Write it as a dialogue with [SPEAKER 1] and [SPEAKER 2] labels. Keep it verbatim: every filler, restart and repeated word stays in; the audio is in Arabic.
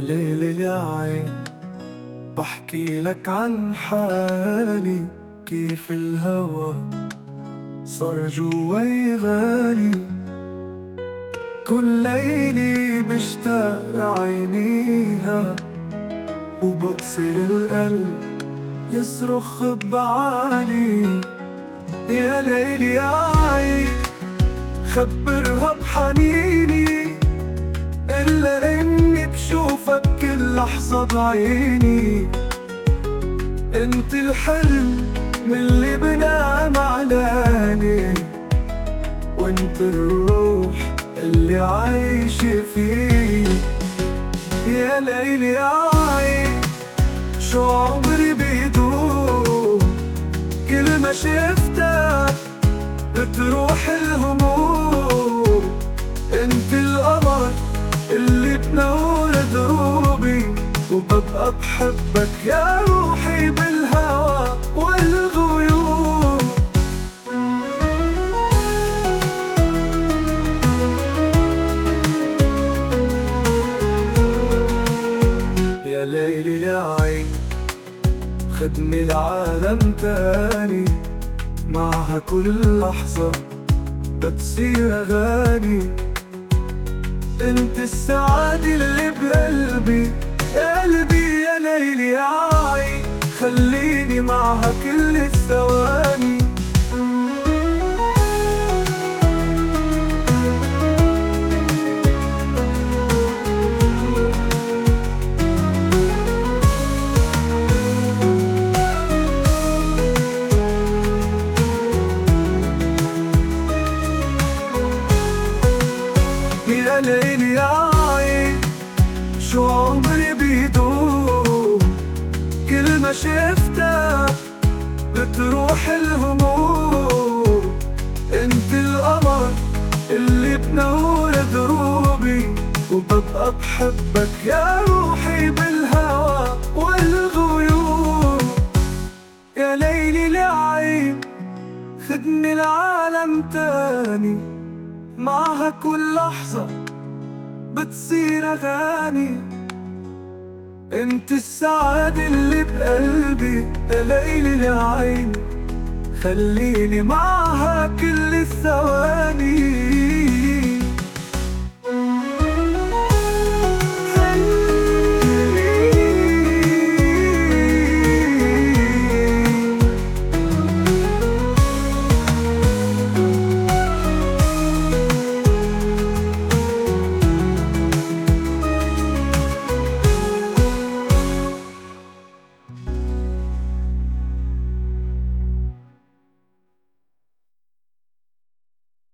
[SPEAKER 1] ليلي يا عين، بحكي لك عن حالي، كيف الهوى صار جواي غالي. كل ليلي بشتاق لعينيها، وبصير القلب يصرخ بعالي. يا ليلي يا عين، خبرها بحنيني، إلا إني بشوفك كل لحظة بعيني. انت الحلم اللي بنام علاني، وانت الروح اللي عايشة فيه. يا ليلي يا عين، شو عمري بيدوم كل ما شفتك بتروح الهموم. انت القمر اللي بنور دروبي، وببقى بحبك يا روحي بالهوى والغيوم. يا ليلي يا عين، خدني لعالم تاني، معها كل لحظة بتصير أغاني. انت السعادة اللي بقلبي، قلبي يا ليلي يا عين، خليني معها كل الثواني. يا ليلي يا عين، شو عمري بيدوم كل ما شفتك بتروح الهموم. انت القمر اللي بنور دروبي، وببقى بحبك يا روحي بالهوى والغيوم. يا ليلي يا عين، خدني لعالم تاني، معها كل لحظة بتصير أغاني. انت السعادة اللي بقلبي، يا ليلي يا عين، خليني معها كل الثواني.